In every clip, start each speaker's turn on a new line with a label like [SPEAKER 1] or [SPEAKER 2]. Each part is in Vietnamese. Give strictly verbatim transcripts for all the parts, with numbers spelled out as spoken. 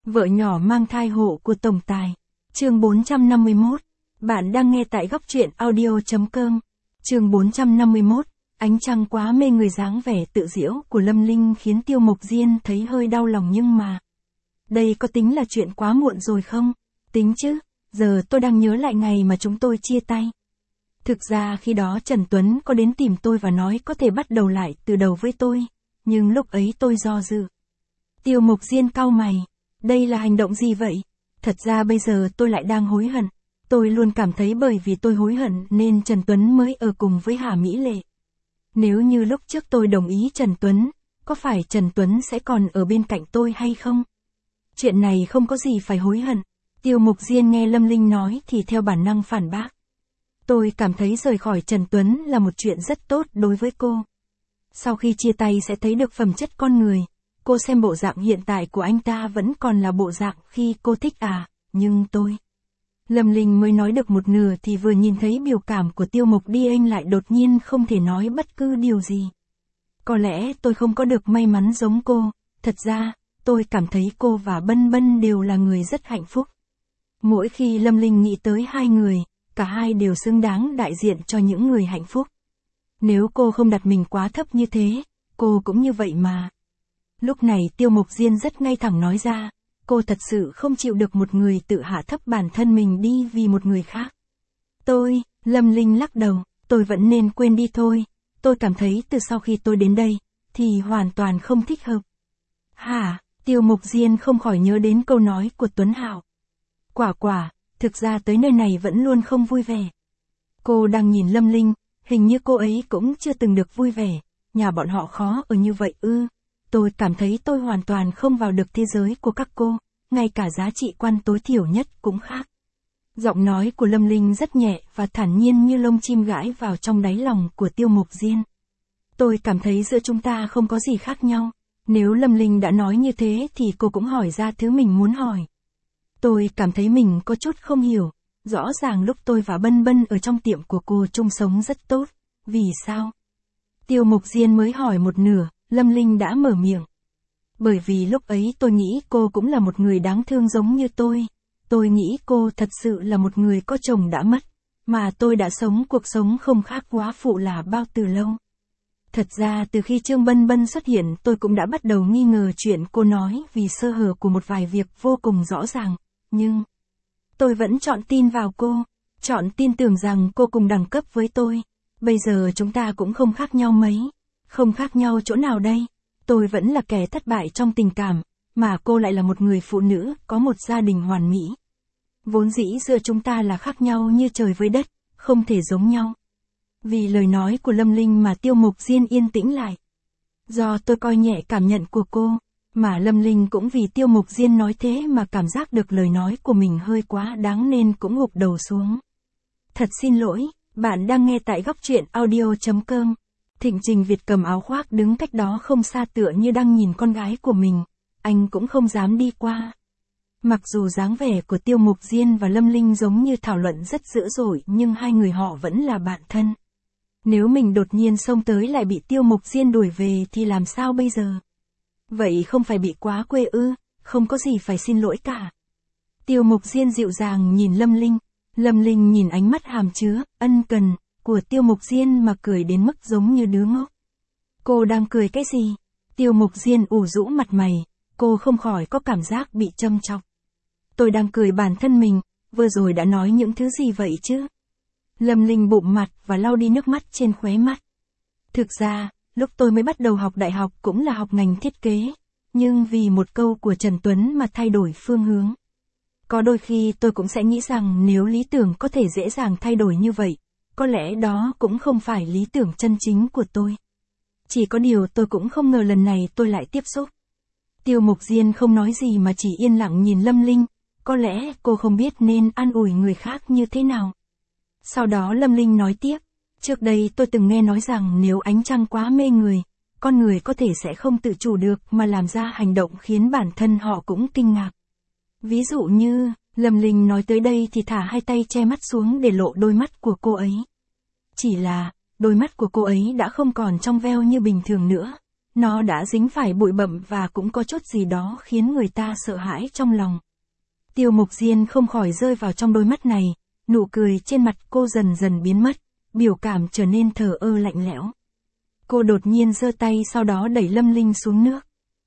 [SPEAKER 1] Vợ nhỏ mang thai hộ của tổng tài. Chương bốn trăm năm mươi mốt. Bạn đang nghe tại góc truyện audio.com. Chương bốn trăm năm mươi mốt. Ánh trăng quá mê người, dáng vẻ tự giễu của Lâm Linh khiến Tiêu Mộc Diên thấy hơi đau lòng, nhưng mà đây có tính là chuyện quá muộn rồi không? Tính chứ, giờ tôi đang nhớ lại ngày mà chúng tôi chia tay. Thực ra khi đó Trần Tuấn có đến tìm tôi và nói có thể bắt đầu lại từ đầu với tôi, nhưng lúc ấy tôi do dự. Tiêu Mộc Diên cau mày, đây là hành động gì vậy? Thật ra bây giờ tôi lại đang hối hận. Tôi luôn cảm thấy bởi vì tôi hối hận nên Trần Tuấn mới ở cùng với Hà Mỹ Lệ. Nếu như lúc trước tôi đồng ý Trần Tuấn, có phải Trần Tuấn sẽ còn ở bên cạnh tôi hay không? Chuyện này không có gì phải hối hận. Tiêu Mộc Diên nghe Lâm Linh nói thì theo bản năng phản bác. Tôi cảm thấy rời khỏi Trần Tuấn là một chuyện rất tốt đối với cô. Sau khi chia tay sẽ thấy được phẩm chất con người. Cô xem bộ dạng hiện tại của anh ta vẫn còn là bộ dạng khi cô thích à, nhưng tôi... Lâm Linh mới nói được một nửa thì vừa nhìn thấy biểu cảm của Tiêu Mộc Diên lại đột nhiên không thể nói bất cứ điều gì. Có lẽ tôi không có được may mắn giống cô, thật ra, tôi cảm thấy cô và Bân Bân đều là người rất hạnh phúc. Mỗi khi Lâm Linh nghĩ tới hai người, cả hai đều xứng đáng đại diện cho những người hạnh phúc. Nếu cô không đặt mình quá thấp như thế, cô cũng như vậy mà. Lúc này Tiêu Mộc Diên rất ngay thẳng nói ra, cô thật sự không chịu được một người tự hạ thấp bản thân mình đi vì một người khác. Tôi, Lâm Linh lắc đầu, tôi vẫn nên quên đi thôi, tôi cảm thấy từ sau khi tôi đến đây, thì hoàn toàn không thích hợp. Hả, Tiêu Mộc Diên không khỏi nhớ đến câu nói của Tuấn Hạo. Quả quả, thực ra tới nơi này vẫn luôn không vui vẻ. Cô đang nhìn Lâm Linh, hình như cô ấy cũng chưa từng được vui vẻ, nhà bọn họ khó ở như vậy ư. Tôi cảm thấy tôi hoàn toàn không vào được thế giới của các cô, ngay cả giá trị quan tối thiểu nhất cũng khác. Giọng nói của Lâm Linh rất nhẹ và thản nhiên như lông chim gãi vào trong đáy lòng của Tiêu Mộc Diên. Tôi cảm thấy giữa chúng ta không có gì khác nhau. Nếu Lâm Linh đã nói như thế thì cô cũng hỏi ra thứ mình muốn hỏi. Tôi cảm thấy mình có chút không hiểu. Rõ ràng lúc tôi và Bân Bân ở trong tiệm của cô chung sống rất tốt. Vì sao? Tiêu Mộc Diên mới hỏi một nửa, Lâm Linh đã mở miệng. Bởi vì lúc ấy tôi nghĩ cô cũng là một người đáng thương giống như tôi. Tôi nghĩ cô thật sự là một người có chồng đã mất. Mà tôi đã sống cuộc sống không khác góa phụ là bao từ lâu. Thật ra từ khi Trương Bân Bân xuất hiện tôi cũng đã bắt đầu nghi ngờ chuyện cô nói vì sơ hở của một vài việc vô cùng rõ ràng. Nhưng tôi vẫn chọn tin vào cô. Chọn tin tưởng rằng cô cùng đẳng cấp với tôi. Bây giờ chúng ta cũng không khác nhau mấy. Không khác nhau chỗ nào đây? Tôi vẫn là kẻ thất bại trong tình cảm, mà cô lại là một người phụ nữ, có một gia đình hoàn mỹ. Vốn dĩ giữa chúng ta là khác nhau như trời với đất, không thể giống nhau. Vì lời nói của Lâm Linh mà Tiêu Mộc Diên yên tĩnh lại. Do tôi coi nhẹ cảm nhận của cô, mà Lâm Linh cũng vì Tiêu Mộc Diên nói thế mà cảm giác được lời nói của mình hơi quá đáng nên cũng gục đầu xuống. Thật xin lỗi, bạn đang nghe tại góc truyện audio.com. Thịnh Trình Việt cầm áo khoác đứng cách đó không xa tựa như đang nhìn con gái của mình, anh cũng không dám đi qua. Mặc dù dáng vẻ của Tiêu Mộc Diên và Lâm Linh giống như thảo luận rất dữ dội nhưng hai người họ vẫn là bạn thân. Nếu mình đột nhiên xông tới lại bị Tiêu Mộc Diên đuổi về thì làm sao bây giờ? Vậy không phải bị quá quê ư, không có gì phải xin lỗi cả. Tiêu Mộc Diên dịu dàng nhìn Lâm Linh, Lâm Linh nhìn ánh mắt hàm chứa, ân cần của Tiêu Mộc Diên mà cười đến mức giống như đứa ngốc. Cô đang cười cái gì? Tiêu Mộc Diên ủ rũ mặt mày, cô không khỏi có cảm giác bị châm chọc. Tôi đang cười bản thân mình, vừa rồi đã nói những thứ gì vậy chứ? Lâm Linh bụm mặt và lau đi nước mắt trên khóe mắt. Thực ra, lúc tôi mới bắt đầu học đại học cũng là học ngành thiết kế, nhưng vì một câu của Trần Tuấn mà thay đổi phương hướng. Có đôi khi tôi cũng sẽ nghĩ rằng nếu lý tưởng có thể dễ dàng thay đổi như vậy, có lẽ đó cũng không phải lý tưởng chân chính của tôi. Chỉ có điều tôi cũng không ngờ lần này tôi lại tiếp xúc. Tiêu Mộc Diên không nói gì mà chỉ yên lặng nhìn Lâm Linh, có lẽ cô không biết nên an ủi người khác như thế nào. Sau đó Lâm Linh nói tiếp, trước đây tôi từng nghe nói rằng nếu ánh trăng quá mê người, con người có thể sẽ không tự chủ được mà làm ra hành động khiến bản thân họ cũng kinh ngạc. Ví dụ như, Lâm Linh nói tới đây thì thả hai tay che mắt xuống để lộ đôi mắt của cô ấy. Chỉ là, đôi mắt của cô ấy đã không còn trong veo như bình thường nữa, Nó đã dính phải bụi bặm và cũng có chút gì đó khiến người ta sợ hãi trong lòng. Tiêu Mục Diên không khỏi rơi vào trong đôi mắt này, nụ cười trên mặt cô dần dần biến mất, biểu cảm trở nên thờ ơ lạnh lẽo. Cô đột nhiên giơ tay sau đó đẩy Lâm Linh xuống nước.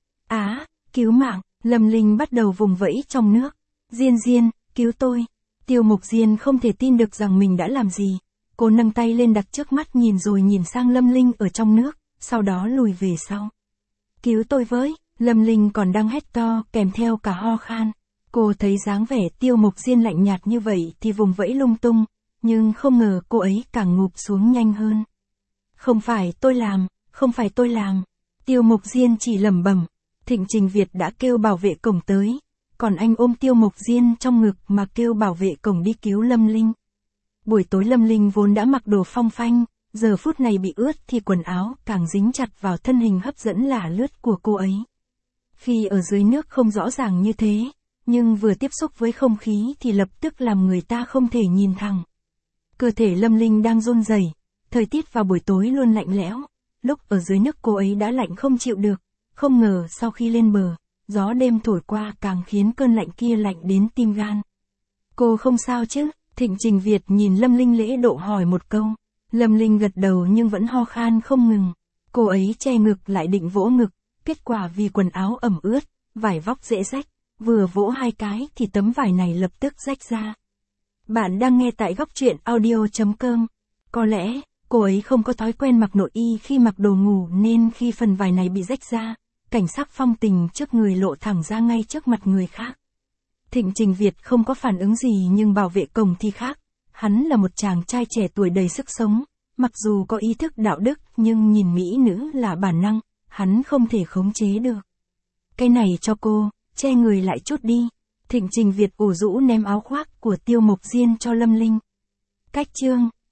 [SPEAKER 1] Á, cứu mạng, Lâm Linh bắt đầu vùng vẫy trong nước. Diên Diên, cứu tôi. Tiêu Mục Diên không thể tin được rằng mình đã làm gì. Cô nâng tay lên đặt trước mắt nhìn rồi nhìn sang Lâm Linh ở trong nước, sau đó lùi về sau. Cứu tôi với, Lâm Linh còn đang hét to kèm theo cả ho khan. Cô thấy dáng vẻ Tiêu Mục Diên lạnh nhạt như vậy thì vùng vẫy lung tung, nhưng không ngờ cô ấy càng ngụp xuống nhanh hơn. Không phải tôi làm, không phải tôi làm. Tiêu Mục Diên chỉ lẩm bẩm. Thịnh Trình Việt đã kêu bảo vệ cổng tới, còn anh ôm Tiêu Mục Diên trong ngực mà kêu bảo vệ cổng đi cứu Lâm Linh. Buổi tối Lâm Linh vốn đã mặc đồ phong phanh, giờ phút này bị ướt thì quần áo càng dính chặt vào thân hình hấp dẫn lả lướt của cô ấy. Khi ở dưới nước không rõ ràng như thế, nhưng vừa tiếp xúc với không khí thì lập tức làm người ta không thể nhìn thẳng. Cơ thể Lâm Linh đang run rẩy, thời tiết vào buổi tối luôn lạnh lẽo, lúc ở dưới nước cô ấy đã lạnh không chịu được, không ngờ sau khi lên bờ, gió đêm thổi qua càng khiến cơn lạnh kia lạnh đến tim gan. Cô không sao chứ? Thịnh Trình Việt nhìn Lâm Linh lễ độ hỏi một câu. Lâm Linh gật đầu nhưng vẫn ho khan không ngừng. Cô ấy che ngực lại định vỗ ngực, kết quả vì quần áo ẩm ướt, vải vóc dễ rách, vừa vỗ hai cái thì tấm vải này lập tức rách ra. Bạn đang nghe tại góc truyện audio chấm com. Có lẽ, cô ấy không có thói quen mặc nội y khi mặc đồ ngủ nên khi phần vải này bị rách ra, cảnh sắc phong tình trước người lộ thẳng ra ngay trước mặt người khác. Thịnh Trình Việt không có phản ứng gì nhưng bảo vệ cổng thì khác. Hắn là một chàng trai trẻ tuổi đầy sức sống, mặc dù có ý thức đạo đức nhưng nhìn mỹ nữ là bản năng, hắn không thể khống chế được. Cái này cho cô, che người lại chút đi. Thịnh Trình Việt ủ rũ ném áo khoác của Tiêu Mục Diên cho Lâm Linh. Cách chương